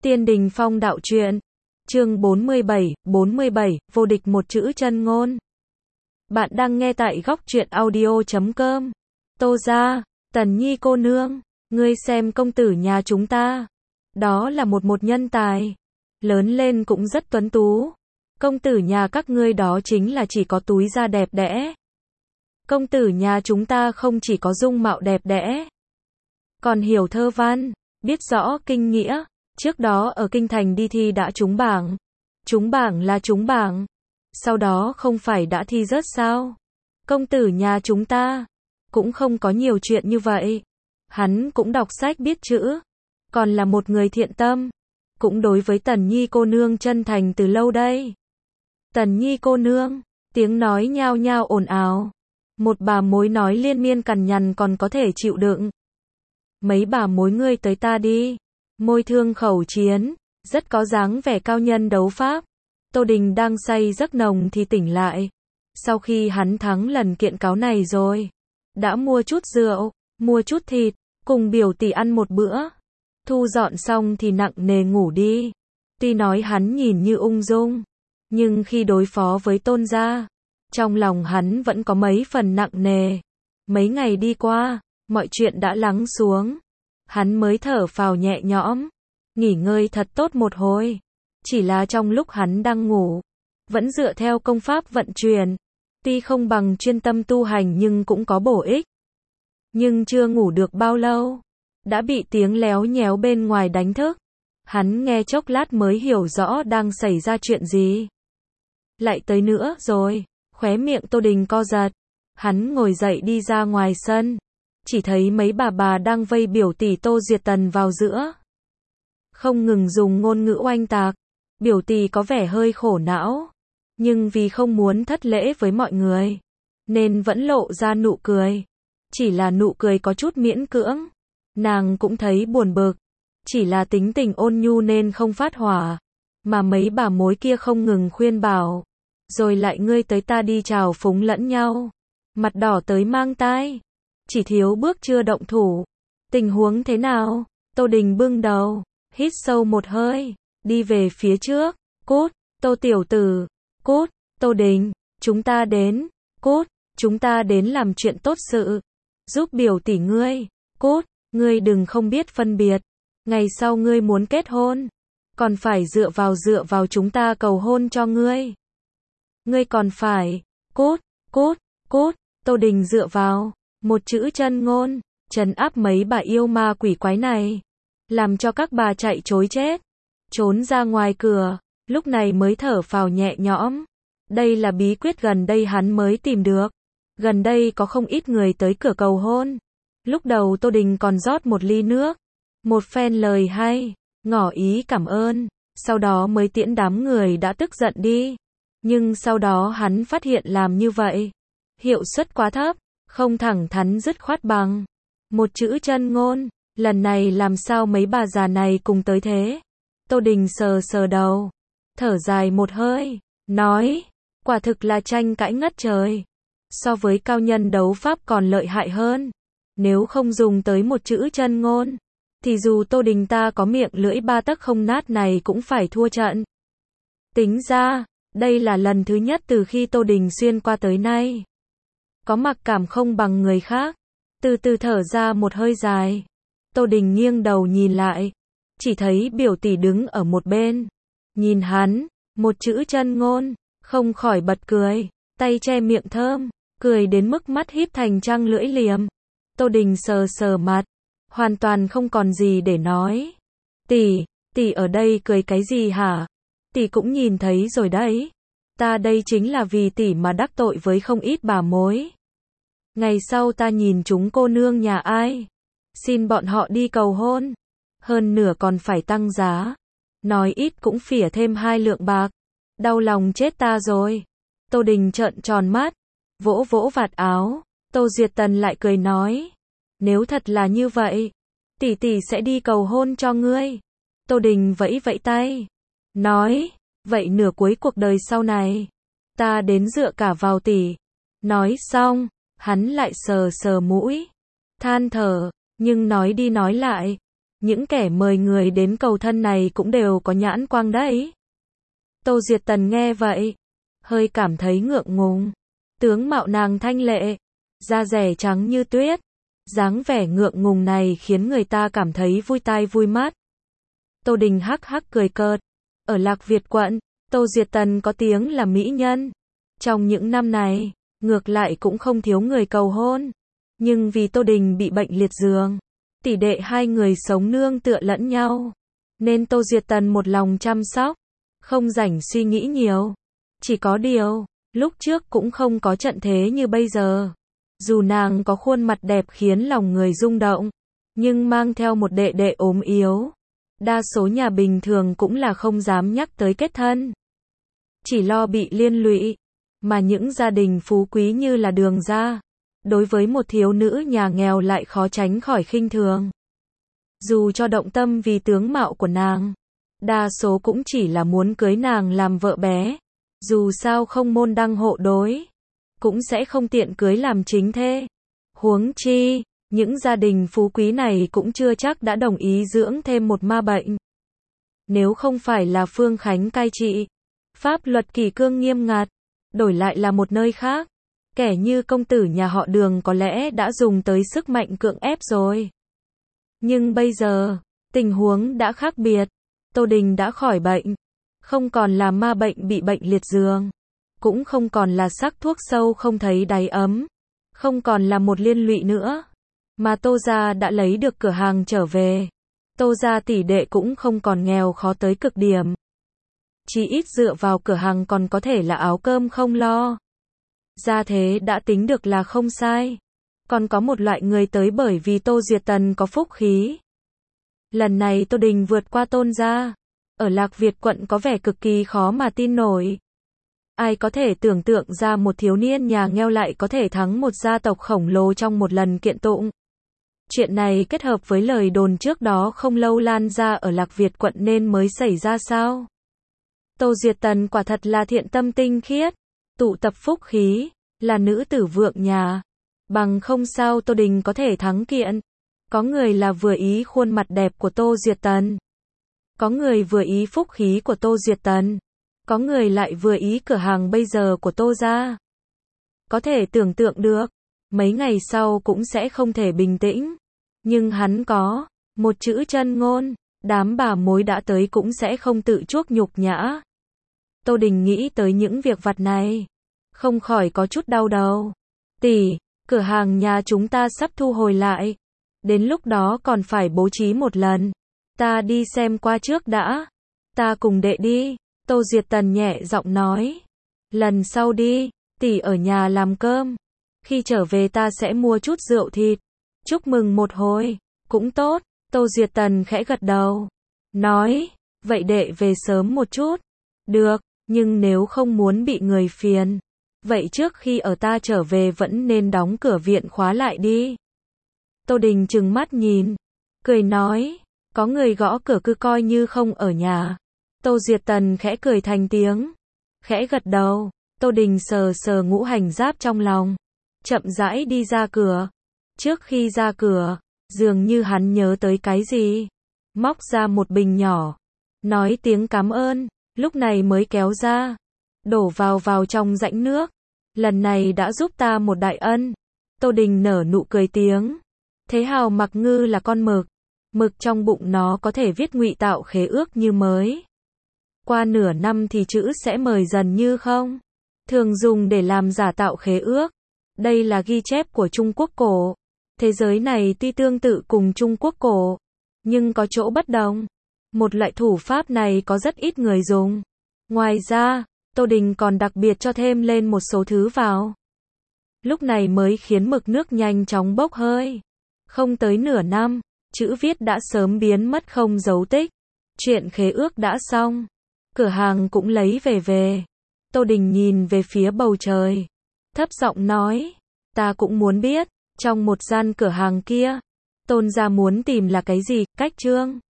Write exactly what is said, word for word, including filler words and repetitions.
Tiên Đình Phong đạo truyện. Chương bốn mươi bảy, bốn mươi bảy, vô địch một chữ chân ngôn. Bạn đang nghe tại góc truyện audio chấm com. Tô gia, Tần Nhi cô nương, ngươi xem công tử nhà chúng ta. Đó là một một nhân tài. Lớn lên cũng rất tuấn tú. Công tử nhà các ngươi đó chính là chỉ có túi da đẹp đẽ. Công tử nhà chúng ta không chỉ có dung mạo đẹp đẽ, còn hiểu thơ văn, biết rõ kinh nghĩa. Trước đó ở kinh thành đi thi đã trúng bảng. Trúng bảng là trúng bảng. Sau đó không phải đã thi rớt sao? Công tử nhà chúng ta cũng không có nhiều chuyện như vậy. Hắn cũng đọc sách biết chữ, còn là một người thiện tâm, cũng đối với Tần Nhi cô nương chân thành từ lâu đây. Tần Nhi cô nương, tiếng nói nhao nhao ồn ào. Một bà mối nói liên miên cằn nhằn còn có thể chịu đựng. Mấy bà mối ngươi tới ta đi. Môi thương khẩu chiến, rất có dáng vẻ cao nhân đấu pháp. Tô Đình đang say giấc nồng thì tỉnh lại. Sau khi hắn thắng lần kiện cáo này rồi, đã mua chút rượu, mua chút thịt, cùng biểu tỷ ăn một bữa. Thu dọn xong thì nặng nề ngủ đi. Tuy nói hắn nhìn như ung dung, nhưng khi đối phó với Tôn gia, trong lòng hắn vẫn có mấy phần nặng nề. Mấy ngày đi qua, mọi chuyện đã lắng xuống. Hắn mới thở phào nhẹ nhõm, nghỉ ngơi thật tốt một hồi. Chỉ là trong lúc hắn đang ngủ, vẫn dựa theo công pháp vận chuyển. Tuy không bằng chuyên tâm tu hành nhưng cũng có bổ ích. Nhưng chưa ngủ được bao lâu, đã bị tiếng léo nhéo bên ngoài đánh thức. Hắn nghe chốc lát mới hiểu rõ đang xảy ra chuyện gì. Lại tới nữa rồi, khóe miệng Tô Đình co giật. Hắn ngồi dậy đi ra ngoài sân. Chỉ thấy mấy bà bà đang vây biểu tỷ Tô Diệt Tần vào giữa. Không ngừng dùng ngôn ngữ oanh tạc. Biểu tỷ có vẻ hơi khổ não. Nhưng vì không muốn thất lễ với mọi người, nên vẫn lộ ra nụ cười. Chỉ là nụ cười có chút miễn cưỡng. Nàng cũng thấy buồn bực. Chỉ là tính tình ôn nhu nên không phát hỏa. Mà mấy bà mối kia không ngừng khuyên bảo. Rồi lại ngươi tới ta đi chào phúng lẫn nhau. Mặt đỏ tới mang tai. Chỉ thiếu bước chưa động thủ. Tình huống thế nào? Tô Đình bưng đầu, hít sâu một hơi, đi về phía trước. Cút, Tô tiểu tử. Cút, Tô Đình, chúng ta đến. Cút, chúng ta đến làm chuyện tốt sự. Giúp biểu tỷ ngươi. Cút, ngươi đừng không biết phân biệt. Ngày sau ngươi muốn kết hôn, còn phải dựa vào dựa vào chúng ta cầu hôn cho ngươi. Ngươi còn phải. Cút, cút, cút, Tô Đình dựa vào một chữ chân ngôn, trấn áp mấy bà yêu ma quỷ quái này, làm cho các bà chạy trối chết, trốn ra ngoài cửa, lúc này mới thở phào nhẹ nhõm. Đây là bí quyết gần đây hắn mới tìm được. Gần đây có không ít người tới cửa cầu hôn. Lúc đầu Tô Đình còn rót một ly nước, một phen lời hay, ngỏ ý cảm ơn, sau đó mới tiễn đám người đã tức giận đi. Nhưng sau đó hắn phát hiện làm như vậy, hiệu suất quá thấp. Không thẳng thắn dứt khoát bằng một chữ chân ngôn. Lần này làm sao mấy bà già này cùng tới thế? Tô Đình sờ sờ đầu, thở dài một hơi, nói, quả thực là tranh cãi ngất trời. So với cao nhân đấu pháp còn lợi hại hơn. Nếu không dùng tới một chữ chân ngôn, thì dù Tô Đình ta có miệng lưỡi ba tấc không nát này cũng phải thua trận. Tính ra, đây là lần thứ nhất từ khi Tô Đình xuyên qua tới nay, có mặc cảm không bằng người khác. Từ từ thở ra một hơi dài, Tô Đình nghiêng đầu nhìn lại, chỉ thấy biểu tỷ đứng ở một bên, nhìn hắn, một chữ chân ngôn, không khỏi bật cười, tay che miệng thơm, cười đến mức mắt híp thành trăng lưỡi liềm. Tô Đình sờ sờ mặt, hoàn toàn không còn gì để nói. Tỷ, tỷ ở đây cười cái gì hả? Tỷ cũng nhìn thấy rồi đấy. Ta đây chính là vì tỷ mà đắc tội với không ít bà mối. Ngày sau ta nhìn chúng cô nương nhà ai, xin bọn họ đi cầu hôn. Hơn nửa còn phải tăng giá. Nói ít cũng phỉa thêm hai lượng bạc. Đau lòng chết ta rồi. Tô Đình trợn tròn mắt, vỗ vỗ vạt áo. Tô Duyệt Tần lại cười nói, nếu thật là như vậy, tỷ tỷ sẽ đi cầu hôn cho ngươi. Tô Đình vẫy vẫy tay, nói, vậy nửa cuối cuộc đời sau này, ta đến dựa cả vào tỷ. Nói xong, hắn lại sờ sờ mũi, than thở, nhưng nói đi nói lại, Những kẻ mời người đến cầu thân này cũng đều có nhãn quang đấy. Tô Duyệt Tần nghe vậy, hơi cảm thấy ngượng ngùng. Tướng mạo nàng thanh lệ, da dẻ trắng như tuyết, dáng vẻ ngượng ngùng này khiến người ta cảm thấy vui tai vui mắt. Tô Đình hắc hắc cười cợt. Ở Lạc Việt quận, Tô Duyệt Tần có tiếng là mỹ nhân. Trong những năm này, ngược lại cũng không thiếu người cầu hôn. Nhưng vì Tô Đình bị bệnh liệt giường, tỷ đệ hai người sống nương tựa lẫn nhau, nên Tô Duyệt Tần một lòng chăm sóc, không rảnh suy nghĩ nhiều. Chỉ có điều, lúc trước cũng không có trận thế như bây giờ. Dù nàng có khuôn mặt đẹp khiến lòng người rung động, nhưng mang theo một đệ đệ ốm yếu, đa số nhà bình thường cũng là không dám nhắc tới kết thân. Chỉ lo bị liên lụy, mà những gia đình phú quý như là Đường gia, đối với một thiếu nữ nhà nghèo lại khó tránh khỏi khinh thường. Dù cho động tâm vì tướng mạo của nàng, đa số cũng chỉ là muốn cưới nàng làm vợ bé. Dù sao không môn đăng hộ đối, cũng sẽ không tiện cưới làm chính thê. Huống chi, những gia đình phú quý này cũng chưa chắc đã đồng ý dưỡng thêm một ma bệnh. Nếu không phải là Phương Khánh cai trị, pháp luật kỷ cương nghiêm ngặt, đổi lại là một nơi khác, kẻ như công tử nhà họ Đường có lẽ đã dùng tới sức mạnh cưỡng ép rồi. Nhưng bây giờ, tình huống đã khác biệt. Tô Đình đã khỏi bệnh, không còn là ma bệnh bị bệnh liệt giường, cũng không còn là sắc thuốc sâu không thấy đáy ấm, không còn là một liên lụy nữa, mà Tô gia đã lấy được cửa hàng trở về. Tô gia tỷ đệ cũng không còn nghèo khó tới cực điểm. Chỉ ít dựa vào cửa hàng còn có thể là áo cơm không lo. Gia thế đã tính được là không sai. Còn có một loại người tới bởi vì Tô Duyệt Tần có phúc khí. Lần này Tô Đình vượt qua Tôn gia, ở Lạc Việt quận có vẻ cực kỳ khó mà tin nổi. Ai có thể tưởng tượng ra một thiếu niên nhà nghèo lại có thể thắng một gia tộc khổng lồ trong một lần kiện tụng. Chuyện này kết hợp với lời đồn trước đó không lâu lan ra ở Lạc Việt quận nên mới xảy ra sao? Tô Duyệt Tần quả thật là thiện tâm tinh khiết, tụ tập phúc khí, là nữ tử vượng nhà. Bằng không sao Tô Đình có thể thắng kiện. Có người là vừa ý khuôn mặt đẹp của Tô Duyệt Tần, có người vừa ý phúc khí của Tô Duyệt Tần, có người lại vừa ý cửa hàng bây giờ của Tô gia. Có thể tưởng tượng được, mấy ngày sau cũng sẽ không thể bình tĩnh. Nhưng hắn có một chữ chân ngôn, đám bà mối đã tới cũng sẽ không tự chuốc nhục nhã. Tô Đình nghĩ tới những việc vặt này, không khỏi có chút đau đầu. Tỷ, cửa hàng nhà chúng ta sắp thu hồi lại, đến lúc đó còn phải bố trí một lần. Ta đi xem qua trước đã. Ta cùng đệ đi. Tô Duyệt Tần nhẹ giọng nói. Lần sau đi, tỷ ở nhà làm cơm. Khi trở về ta sẽ mua chút rượu thịt. Chúc mừng một hồi. Cũng tốt. Tô Duyệt Tần khẽ gật đầu. Nói, vậy đệ về sớm một chút. Được, nhưng nếu không muốn bị người phiền, vậy trước khi ở ta trở về vẫn nên đóng cửa viện khóa lại đi. Tô Đình trừng mắt nhìn, cười nói, có người gõ cửa cứ coi như không ở nhà. Tô Duyệt Tần khẽ cười thành tiếng, khẽ gật đầu. Tô Đình sờ sờ ngũ hành giáp trong lòng, chậm rãi đi ra cửa. Trước khi ra cửa, dường như hắn nhớ tới cái gì, móc ra một bình nhỏ, nói tiếng cảm ơn, lúc này mới kéo ra, đổ vào vào trong rãnh nước. Lần này đã giúp ta một đại ân. Tô Đình nở nụ cười tiếng. Thế Hào Mặc Ngư là con mực, mực trong bụng nó có thể viết ngụy tạo khế ước như mới. Qua nửa năm thì chữ sẽ mời dần như không, thường dùng để làm giả tạo khế ước. Đây là ghi chép của Trung Quốc cổ. Thế giới này tuy tương tự cùng Trung Quốc cổ, nhưng có chỗ bất đồng. Một loại thủ pháp này có rất ít người dùng. Ngoài ra, Tô Đình còn đặc biệt cho thêm lên một số thứ vào. Lúc này mới khiến mực nước nhanh chóng bốc hơi. Không tới nửa năm, chữ viết đã sớm biến mất không dấu tích. Chuyện khế ước đã xong, cửa hàng cũng lấy về về. Tô Đình nhìn về phía bầu trời, thấp giọng nói, ta cũng muốn biết, trong một gian cửa hàng kia, Tôn gia muốn tìm là cái gì, cách chương.